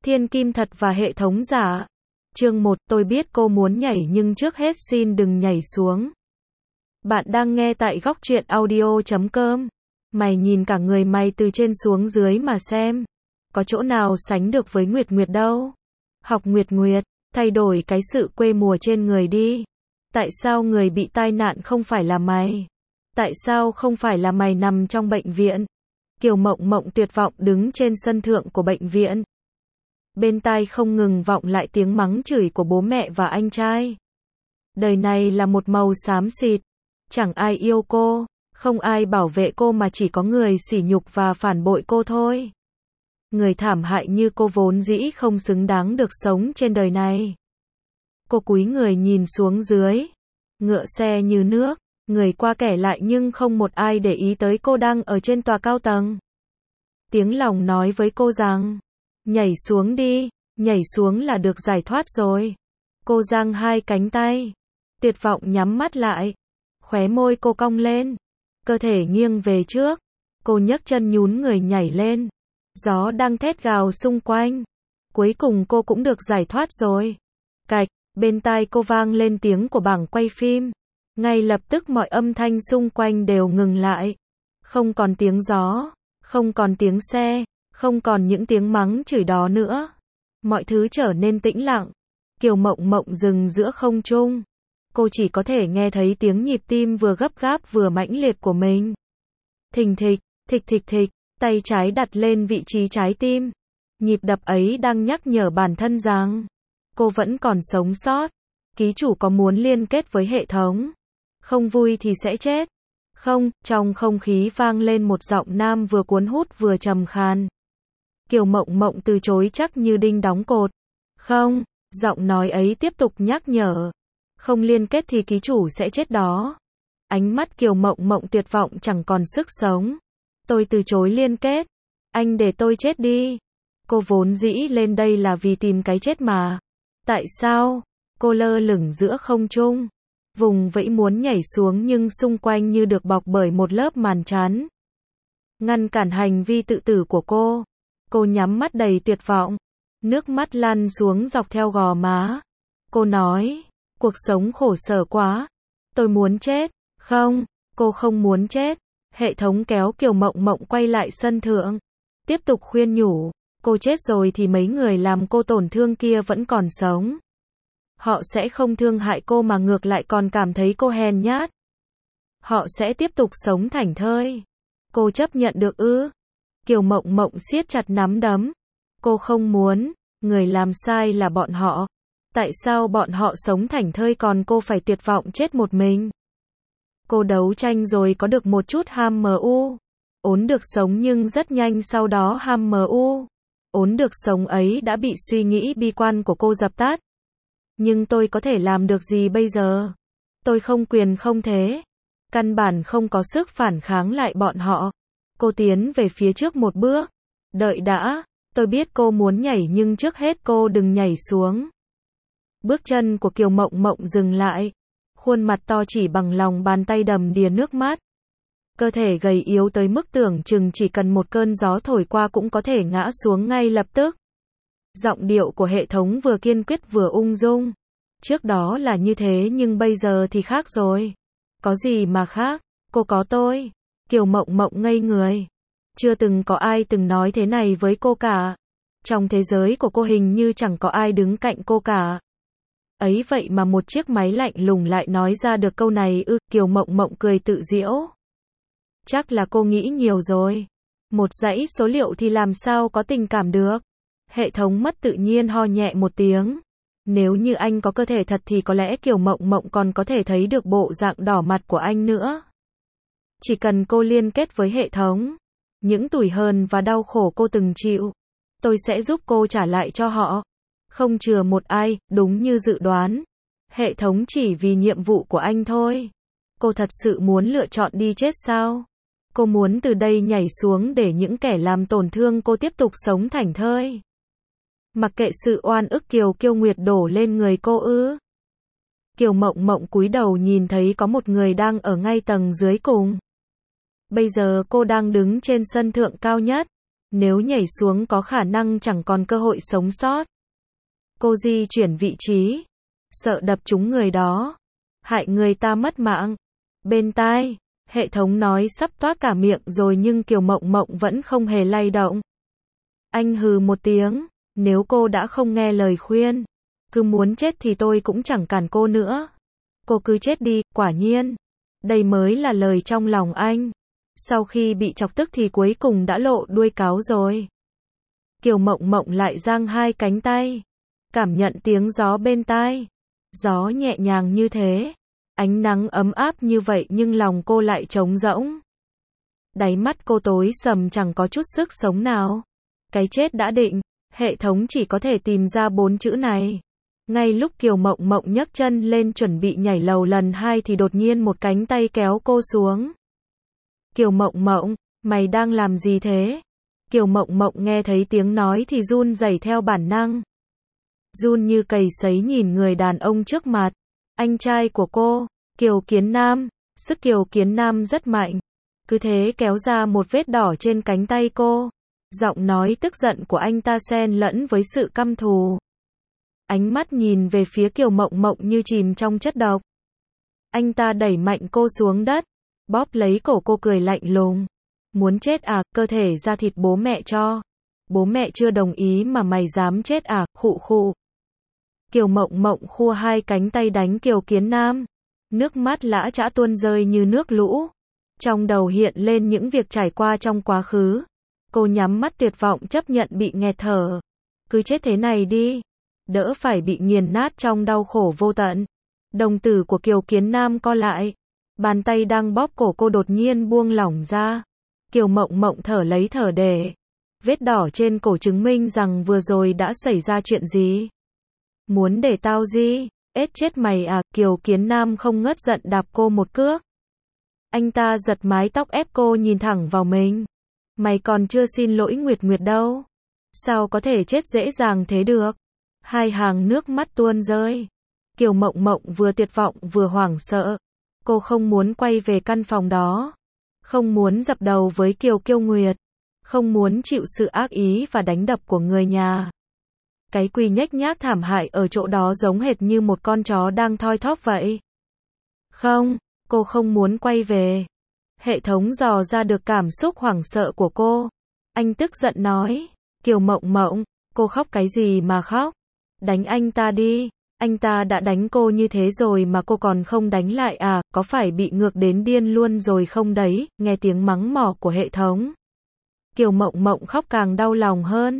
Thiên kim thật và hệ thống giả. Chương 1, tôi biết cô muốn nhảy nhưng trước hết xin đừng nhảy xuống. Bạn đang nghe tại góc truyện audio.com. Mày nhìn cả người mày từ trên xuống dưới mà xem. Có chỗ nào sánh được với Nguyệt Nguyệt đâu. Học Nguyệt Nguyệt, thay đổi cái sự quê mùa trên người đi. Tại sao người bị tai nạn không phải là mày? Tại sao không phải là mày nằm trong bệnh viện? Kiều Mộng Mộng tuyệt vọng đứng trên sân thượng của bệnh viện. Bên tai không ngừng vọng lại tiếng mắng chửi của bố mẹ và anh trai. Đời này là một màu xám xịt. Chẳng ai yêu cô, không ai bảo vệ cô mà chỉ có người sỉ nhục và phản bội cô thôi. Người thảm hại như cô vốn dĩ không xứng đáng được sống trên đời này. Cô cúi người nhìn xuống dưới. Ngựa xe như nước, người qua kẻ lại nhưng không một ai để ý tới cô đang ở trên tòa cao tầng. Tiếng lòng nói với cô rằng, nhảy xuống đi, nhảy xuống là được giải thoát rồi. Cô giang hai cánh tay, tuyệt vọng nhắm mắt lại. Khóe môi cô cong lên, cơ thể nghiêng về trước. Cô nhấc chân nhún người nhảy lên. Gió đang thét gào xung quanh. Cuối cùng cô cũng được giải thoát rồi. Cạch, bên tai cô vang lên tiếng của bảng quay phim. Ngay lập tức mọi âm thanh xung quanh đều ngừng lại. Không còn tiếng gió, không còn tiếng xe, không còn những tiếng mắng chửi đó nữa. Mọi thứ trở nên tĩnh lặng. Kiều Mộng Mộng dừng giữa không trung. Cô chỉ có thể nghe thấy tiếng nhịp tim vừa gấp gáp vừa mãnh liệt của mình. Thình thịch, thịch thịch thịch, tay trái đặt lên vị trí trái tim. Nhịp đập ấy đang nhắc nhở bản thân rằng cô vẫn còn sống sót. Ký chủ có muốn liên kết với hệ thống? Không vui thì sẽ chết. Không, trong không khí vang lên một giọng nam vừa cuốn hút vừa trầm khan. Kiều Mộng Mộng từ chối chắc như đinh đóng cột. Không, giọng nói ấy tiếp tục nhắc nhở. Không liên kết thì ký chủ sẽ chết đó. Ánh mắt Kiều Mộng Mộng tuyệt vọng chẳng còn sức sống. Tôi từ chối liên kết. Anh để tôi chết đi. Cô vốn dĩ lên đây là vì tìm cái chết mà. Tại sao? Cô lơ lửng giữa không trung. Vùng vẫy muốn nhảy xuống nhưng xung quanh như được bọc bởi một lớp màn chắn. Ngăn cản hành vi tự tử của cô. Cô nhắm mắt đầy tuyệt vọng. Nước mắt lăn xuống dọc theo gò má. Cô nói, cuộc sống khổ sở quá. Tôi muốn chết. Không, cô không muốn chết. Hệ thống kéo Kiều Mộng Mộng quay lại sân thượng. Tiếp tục khuyên nhủ, cô chết rồi thì mấy người làm cô tổn thương kia vẫn còn sống. Họ sẽ không thương hại cô mà ngược lại còn cảm thấy cô hèn nhát. Họ sẽ tiếp tục sống thảnh thơi. Cô chấp nhận được ư? Kiều Mộng Mộng siết chặt nắm đấm. Cô không muốn, người làm sai là bọn họ. Tại sao bọn họ sống thảnh thơi còn cô phải tuyệt vọng chết một mình? Cô đấu tranh rồi có được một chút ham MU. Ốn được sống nhưng rất nhanh sau đó ham MU. Ốn được sống ấy đã bị suy nghĩ bi quan của cô dập tắt. Nhưng tôi có thể làm được gì bây giờ? Tôi không quyền không thế. Căn bản không có sức phản kháng lại bọn họ. Cô tiến về phía trước một bước. Đợi đã, tôi biết cô muốn nhảy nhưng trước hết cô đừng nhảy xuống. Bước chân của Kiều Mộng Mộng dừng lại. Khuôn mặt to chỉ bằng lòng bàn tay đầm đìa nước mắt. Cơ thể gầy yếu tới mức tưởng chừng chỉ cần một cơn gió thổi qua cũng có thể ngã xuống ngay lập tức. Giọng điệu của hệ thống vừa kiên quyết vừa ung dung. Trước đó là như thế nhưng bây giờ thì khác rồi. Có gì mà khác, cô có tôi. Kiều Mộng Mộng ngây người. Chưa từng có ai từng nói thế này với cô cả. Trong thế giới của cô hình như chẳng có ai đứng cạnh cô cả. Ấy vậy mà một chiếc máy lạnh lùng lại nói ra được câu này ư? Kiều Mộng Mộng cười tự giễu. Chắc là cô nghĩ nhiều rồi. Một dãy số liệu thì làm sao có tình cảm được? Hệ thống mất tự nhiên ho nhẹ một tiếng. Nếu như anh có cơ thể thật thì có lẽ Kiều Mộng Mộng còn có thể thấy được bộ dạng đỏ mặt của anh nữa. Chỉ cần cô liên kết với hệ thống, những tủi hờn và đau khổ cô từng chịu, tôi sẽ giúp cô trả lại cho họ. Không chừa một ai, đúng như dự đoán. Hệ thống chỉ vì nhiệm vụ của anh thôi. Cô thật sự muốn lựa chọn đi chết sao? Cô muốn từ đây nhảy xuống để những kẻ làm tổn thương cô tiếp tục sống thảnh thơi. Mặc kệ sự oan ức Kiều Nguyệt đổ lên người cô ư? Kiều Mộng Mộng cúi đầu nhìn thấy có một người đang ở ngay tầng dưới cùng. Bây giờ cô đang đứng trên sân thượng cao nhất. Nếu nhảy xuống có khả năng chẳng còn cơ hội sống sót. Cô di chuyển vị trí. Sợ đập trúng người đó. Hại người ta mất mạng. Bên tai, hệ thống nói sắp toát cả miệng rồi nhưng Kiều Mộng Mộng vẫn không hề lay động. Anh hừ một tiếng. Nếu cô đã không nghe lời khuyên, cứ muốn chết thì tôi cũng chẳng cản cô nữa. Cô cứ chết đi, quả nhiên. Đây mới là lời trong lòng anh. Sau khi bị chọc tức thì cuối cùng đã lộ đuôi cáo rồi. Kiều Mộng Mộng lại giang hai cánh tay. Cảm nhận tiếng gió bên tai. Gió nhẹ nhàng như thế. Ánh nắng ấm áp như vậy nhưng lòng cô lại trống rỗng. Đáy mắt cô tối sầm chẳng có chút sức sống nào. Cái chết đã định. Hệ thống chỉ có thể tìm ra 4 chữ này. Ngay lúc Kiều Mộng Mộng nhấc chân lên chuẩn bị nhảy lầu lần 2 thì đột nhiên một cánh tay kéo cô xuống. Kiều Mộng Mộng, mày đang làm gì thế? Kiều Mộng Mộng nghe thấy tiếng nói thì run rẩy theo bản năng. Run như cầy sấy nhìn người đàn ông trước mặt. Anh trai của cô, Kiều Kiến Nam. Sức Kiều Kiến Nam rất mạnh. Cứ thế kéo ra một vết đỏ trên cánh tay cô. Giọng nói tức giận của anh ta xen lẫn với sự căm thù. Ánh mắt nhìn về phía Kiều Mộng Mộng như chìm trong chất độc. Anh ta đẩy mạnh cô xuống đất, bóp lấy cổ cô cười lạnh lùng. Muốn chết à, cơ thể ra thịt bố mẹ cho. Bố mẹ chưa đồng ý mà mày dám chết à, khụ khụ. Kiều Mộng Mộng khua hai cánh tay đánh Kiều Kiến Nam. Nước mắt lã chã tuôn rơi như nước lũ. Trong đầu hiện lên những việc trải qua trong quá khứ. Cô nhắm mắt tuyệt vọng chấp nhận bị nghẹt thở. Cứ chết thế này đi. Đỡ phải bị nghiền nát trong đau khổ vô tận. Đồng tử của Kiều Kiến Nam co lại. Bàn tay đang bóp cổ cô đột nhiên buông lỏng ra. Kiều Mộng Mộng thở lấy thở để. Vết đỏ trên cổ chứng minh rằng vừa rồi đã xảy ra chuyện gì. Muốn để tao gì? Ết chết mày à, Kiều Kiến Nam không ngớt giận đạp cô một cước. Anh ta giật mái tóc ép cô nhìn thẳng vào mình. Mày còn chưa xin lỗi Nguyệt Nguyệt đâu. Sao có thể chết dễ dàng thế được? Hai hàng nước mắt tuôn rơi. Kiều Mộng Mộng vừa tuyệt vọng vừa hoảng sợ. Cô không muốn quay về căn phòng đó. Không muốn dập đầu với Kiều Kiêu Nguyệt. Không muốn chịu sự ác ý và đánh đập của người nhà. Cái quỳ nhếch nhác thảm hại ở chỗ đó giống hệt như một con chó đang thoi thóp vậy. Không, cô không muốn quay về. Hệ thống dò ra được cảm xúc hoảng sợ của cô. Anh tức giận nói. Kiều Mộng Mộng, cô khóc cái gì mà khóc? Đánh anh ta đi. Anh ta đã đánh cô như thế rồi mà cô còn không đánh lại à, có phải bị ngược đến điên luôn rồi không đấy? Nghe tiếng mắng mỏ của hệ thống. Kiều Mộng Mộng khóc càng đau lòng hơn.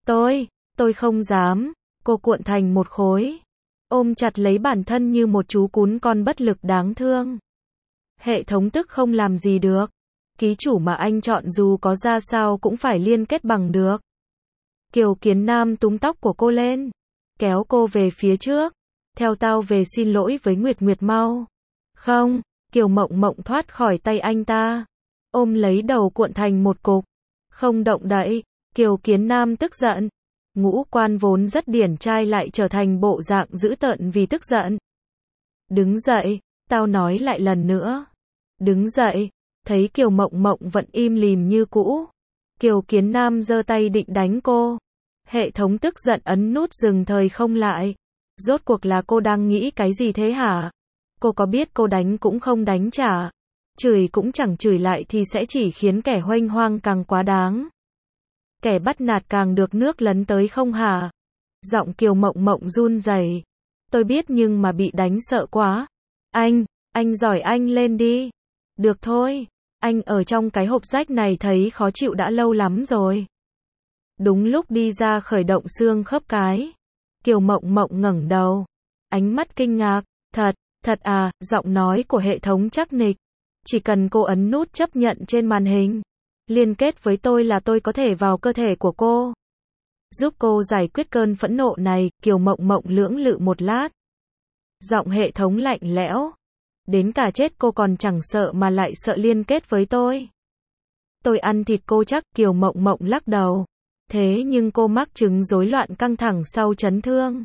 Tôi không dám. Cô cuộn thành một khối. Ôm chặt lấy bản thân như một chú cún con bất lực đáng thương. Hệ thống tức không làm gì được. Ký chủ mà anh chọn dù có ra sao cũng phải liên kết bằng được. Kiều Kiến Nam túm tóc của cô lên. Kéo cô về phía trước. Theo tao về xin lỗi với Nguyệt Nguyệt mau. Không, Kiều Mộng Mộng thoát khỏi tay anh ta. Ôm lấy đầu cuộn thành một cục. Không động đậy. Kiều Kiến Nam tức giận. Ngũ quan vốn rất điển trai lại trở thành bộ dạng dữ tợn vì tức giận. Đứng dậy, tao nói lại lần nữa. Đứng dậy, thấy Kiều Mộng Mộng vẫn im lìm như cũ. Kiều Kiến Nam giơ tay định đánh cô. Hệ thống tức giận ấn nút dừng thời không lại. Rốt cuộc là cô đang nghĩ cái gì thế hả? Cô có biết cô đánh cũng không đánh trả. Chửi cũng chẳng chửi lại thì sẽ chỉ khiến kẻ huênh hoang càng quá đáng. Kẻ bắt nạt càng được nước lấn tới không hả? Giọng Kiều Mộng Mộng run rẩy. Tôi biết nhưng mà bị đánh sợ quá. Anh giỏi anh lên đi. Được thôi, anh ở trong cái hộp rách này thấy khó chịu đã lâu lắm rồi. Đúng lúc đi ra khởi động xương khớp cái. Kiều Mộng Mộng ngẩng đầu. Ánh mắt kinh ngạc. Thật à, giọng nói của hệ thống chắc nịch. Chỉ cần cô ấn nút chấp nhận trên màn hình. Liên kết với tôi là tôi có thể vào cơ thể của cô. Giúp cô giải quyết cơn phẫn nộ này, Kiều Mộng Mộng lưỡng lự một lát. Giọng hệ thống lạnh lẽo. Đến cả chết cô còn chẳng sợ mà lại sợ liên kết với tôi. Tôi ăn thịt cô chắc, Kiều Mộng Mộng lắc đầu. Thế nhưng cô mắc chứng rối loạn căng thẳng sau chấn thương.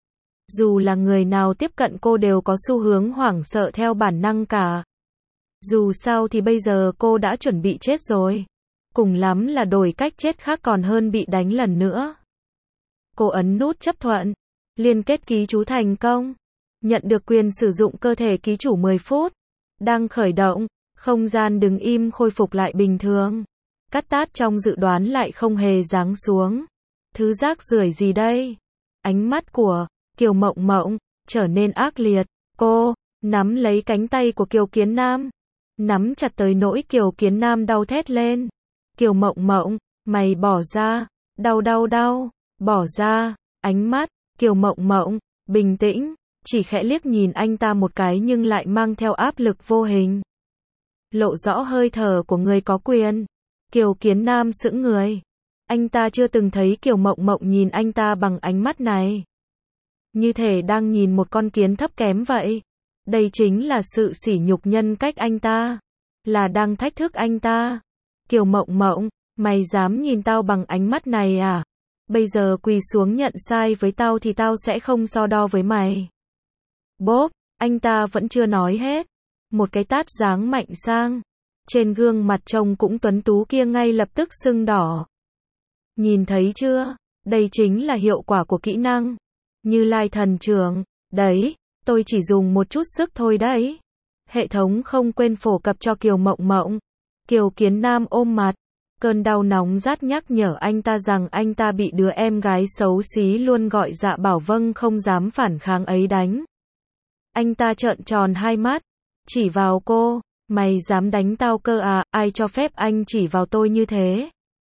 Dù là người nào tiếp cận cô đều có xu hướng hoảng sợ theo bản năng cả. Dù sao thì bây giờ cô đã chuẩn bị chết rồi. Cùng lắm là đổi cách chết khác còn hơn bị đánh lần nữa. Cô ấn nút chấp thuận. Liên kết ký chủ thành công. Nhận được quyền sử dụng cơ thể ký chủ 10 phút. Đang khởi động. Không gian đứng im khôi phục lại bình thường. Cắt tát trong dự đoán lại không hề giáng xuống. Thứ rác rưởi gì đây? Ánh mắt của Kiều Mộng Mộng trở nên ác liệt. Cô nắm lấy cánh tay của Kiều Kiến Nam. Nắm chặt tới nỗi Kiều Kiến Nam đau thét lên. Kiều Mộng Mộng, mày bỏ ra. Đau đau đau. Bỏ ra. Ánh mắt Kiều Mộng Mộng bình tĩnh, chỉ khẽ liếc nhìn anh ta một cái nhưng lại mang theo áp lực vô hình. Lộ rõ hơi thở của người có quyền. Kiều Kiến Nam sững người. Anh ta chưa từng thấy Kiều Mộng Mộng nhìn anh ta bằng ánh mắt này. Như thể đang nhìn một con kiến thấp kém vậy. Đây chính là sự sỉ nhục nhân cách anh ta. Là đang thách thức anh ta. Kiều Mộng Mộng, mày dám nhìn tao bằng ánh mắt này à? Bây giờ quỳ xuống nhận sai với tao thì tao sẽ không so đo với mày. Bốp, anh ta vẫn chưa nói hết. Một cái tát giáng mạnh sang. Trên gương mặt trông cũng tuấn tú kia ngay lập tức sưng đỏ. Nhìn thấy chưa? Đây chính là hiệu quả của kỹ năng. Như Lai thần trưởng. Đấy, tôi chỉ dùng một chút sức thôi đấy. Hệ thống không quên phổ cập cho Kiều Mộng Mộng. Kiều Kiến Nam ôm mặt. Cơn đau nóng rát nhắc nhở anh ta rằng anh ta bị đứa em gái xấu xí luôn gọi dạ bảo vâng không dám phản kháng ấy đánh. Anh ta trợn tròn hai mắt. Chỉ vào cô. Mày dám đánh tao cơ à? Ai cho phép anh chỉ vào tôi như thế?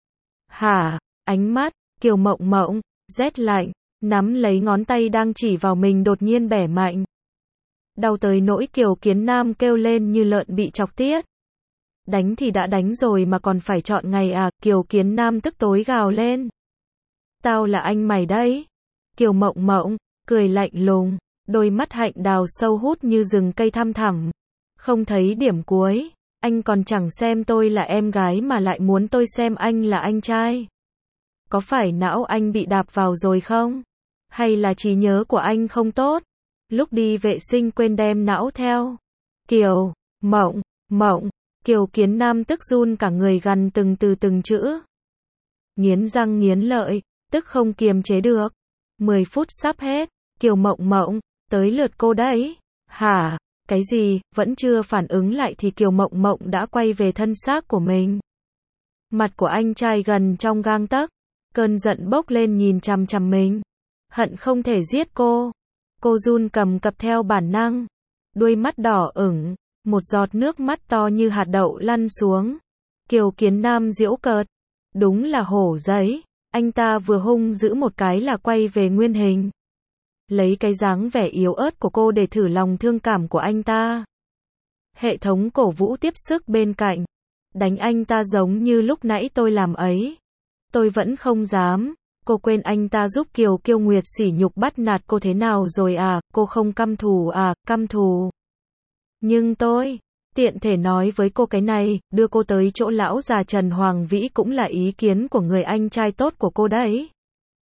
Hả? Ánh mắt Kiều Mộng Mộng rét lạnh, nắm lấy ngón tay đang chỉ vào mình đột nhiên bẻ mạnh. Đau tới nỗi Kiều Kiến Nam kêu lên như lợn bị chọc tiết. Đánh thì đã đánh rồi mà còn phải chọn ngày à? Kiều Kiến Nam tức tối gào lên. Tao là anh mày đấy. Kiều Mộng Mộng cười lạnh lùng, đôi mắt hạnh đào sâu hút như rừng cây thăm thẳm. Không thấy điểm cuối, anh còn chẳng xem tôi là em gái mà lại muốn tôi xem anh là anh trai. Có phải não anh bị đạp vào rồi không? Hay là trí nhớ của anh không tốt? Lúc đi vệ sinh quên đem não theo. Kiều Mộng Mộng. Kiều Kiến Nam tức run cả người gằn từng từ từng chữ. Nghiến răng nghiến lợi, tức không kiềm chế được. 10 phút sắp hết. Kiều Mộng Mộng, tới lượt cô đấy. Hả? Cái gì? Vẫn chưa phản ứng lại thì Kiều Mộng Mộng đã quay về thân xác của mình. Mặt của anh trai gần trong gang tấc. Cơn giận bốc lên nhìn chằm chằm mình. Hận không thể giết cô. Cô run cầm cập theo bản năng. Đuôi mắt đỏ ửng. Một giọt nước mắt to như hạt đậu lăn xuống. Kiều Kiến Nam giễu cợt. Đúng là hổ giấy. Anh ta vừa hung dữ một cái là quay về nguyên hình. Lấy cái dáng vẻ yếu ớt của cô để thử lòng thương cảm của anh ta. Hệ thống cổ vũ tiếp sức bên cạnh. Đánh anh ta giống như lúc nãy tôi làm ấy. Tôi vẫn không dám. Cô quên anh ta giúp Kiều Kiêu Nguyệt sỉ nhục bắt nạt cô thế nào rồi à? Cô không căm thù à? Căm thù. Nhưng tôi tiện thể nói với cô cái này, đưa cô tới chỗ lão già Trần Hoàng Vĩ cũng là ý kiến của người anh trai tốt của cô đấy.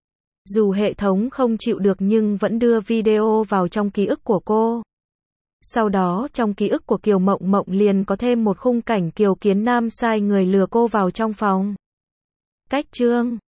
Dù hệ thống không chịu được nhưng vẫn đưa video vào trong ký ức của cô. Sau đó trong ký ức của Kiều Mộng Mộng liền có thêm một khung cảnh Kiều Kiến Nam sai người lừa cô vào trong phòng. Cách chương